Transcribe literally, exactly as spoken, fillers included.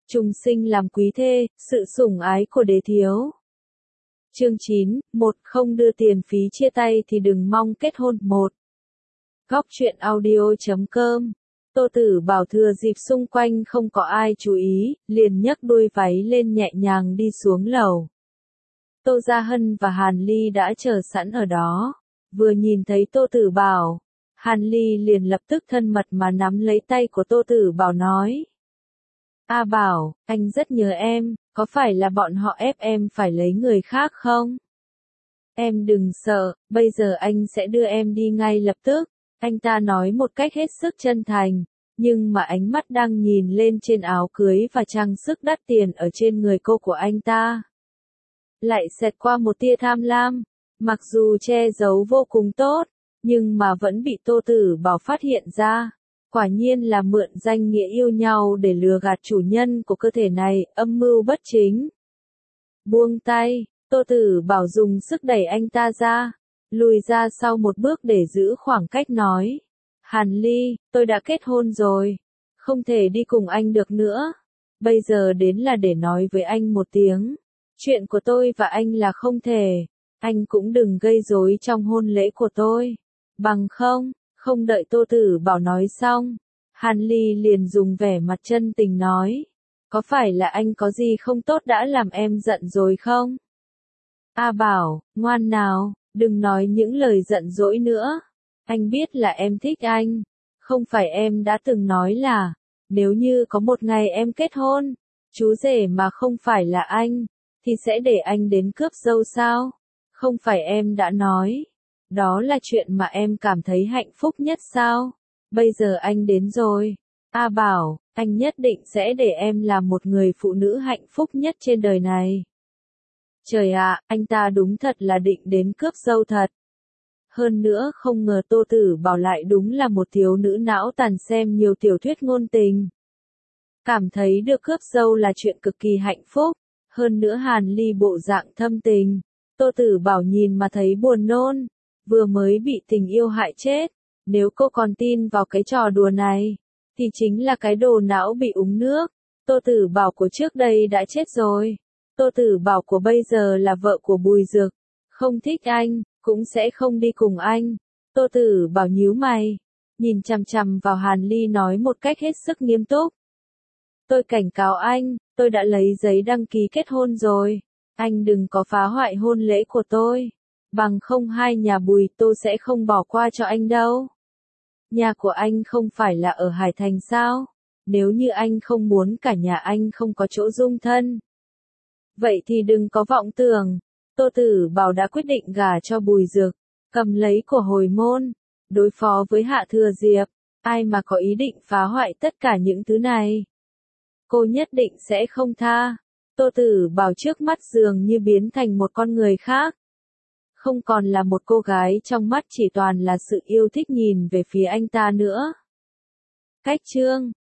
Chung sinh làm quý thê, sự sủng ái của đế thiếu. Chương chín, một Không đưa tiền phí chia tay thì đừng mong kết hôn. một Góc truyện audio chấm com. Tô Tử Bảo thừa dịp xung quanh không có ai chú ý, liền nhấc đôi váy lên nhẹ nhàng đi xuống lầu. Tô Gia Hân và Hàn Ly đã chờ sẵn ở đó. Vừa nhìn thấy Tô Tử Bảo, Hàn Ly liền lập tức thân mật mà nắm lấy tay của Tô Tử Bảo nói. A Bảo, anh rất nhớ em, có phải là bọn họ ép em phải lấy người khác không? Em đừng sợ, bây giờ anh sẽ đưa em đi ngay lập tức. Anh ta nói một cách hết sức chân thành, nhưng mà ánh mắt đang nhìn lên trên áo cưới và trang sức đắt tiền ở trên người cô của anh ta. Lại xẹt qua một tia tham lam, mặc dù che giấu vô cùng tốt, nhưng mà vẫn bị Tô Tử Bảo phát hiện ra. Quả nhiên là mượn danh nghĩa yêu nhau để lừa gạt chủ nhân của cơ thể này, âm mưu bất chính. Buông tay, Tô Tử Bảo dùng sức đẩy anh ta ra, lùi ra sau một bước để giữ khoảng cách nói. Hàn Ly, tôi đã kết hôn rồi, không thể đi cùng anh được nữa. Bây giờ đến là để nói với anh một tiếng. Chuyện của tôi và anh là không thể. Anh cũng đừng gây rối trong hôn lễ của tôi. Bằng không, không đợi Tô Tử Bảo nói xong, Hàn Ly liền dùng vẻ mặt chân tình nói. Có phải là anh có gì không tốt đã làm em giận rồi không? A Bảo, ngoan nào, đừng nói những lời giận dỗi nữa. Anh biết là em thích anh. Không phải em đã từng nói là, nếu như có một ngày em kết hôn, chú rể mà không phải là anh, thì sẽ để anh đến cướp dâu sao? Không phải em đã nói, đó là chuyện mà em cảm thấy hạnh phúc nhất sao? Bây giờ anh đến rồi. A Bảo, anh nhất định sẽ để em làm một người phụ nữ hạnh phúc nhất trên đời này. Trời ạ, anh ta đúng thật là định đến cướp dâu thật. Hơn nữa không ngờ Tô Tử Bảo lại đúng là một thiếu nữ não tàn xem nhiều tiểu thuyết ngôn tình. Cảm thấy được cướp dâu là chuyện cực kỳ hạnh phúc. Hơn nữa Hàn Ly bộ dạng thâm tình. Tô Tử Bảo nhìn mà thấy buồn nôn. Vừa mới bị tình yêu hại chết. Nếu cô còn tin vào cái trò đùa này, thì chính là cái đồ não bị uống nước. Tô Tử Bảo của trước đây đã chết rồi. Tô Tử Bảo của bây giờ là vợ của Bùi Dực. Không thích anh, cũng sẽ không đi cùng anh. Tô Tử Bảo nhíu mày, nhìn chằm chằm vào Hàn Ly nói một cách hết sức nghiêm túc. Tôi cảnh cáo anh, tôi đã lấy giấy đăng ký kết hôn rồi. Anh đừng có phá hoại hôn lễ của tôi. Bằng không hai nhà Bùi Tô sẽ không bỏ qua cho anh đâu. Nhà của anh không phải là ở Hải Thành sao? Nếu như anh không muốn cả nhà anh không có chỗ dung thân, vậy thì đừng có vọng tưởng. Tô Tử Bảo đã quyết định gả cho Bùi Dực, cầm lấy của hồi môn, đối phó với Hạ Thừa Diệp. Ai mà có ý định phá hoại tất cả những thứ này, cô nhất định sẽ không tha. Tô Tử Bảo trước mắt dường như biến thành một con người khác. Không còn là một cô gái trong mắt chỉ toàn là sự yêu thích nhìn về phía anh ta nữa. Cách chương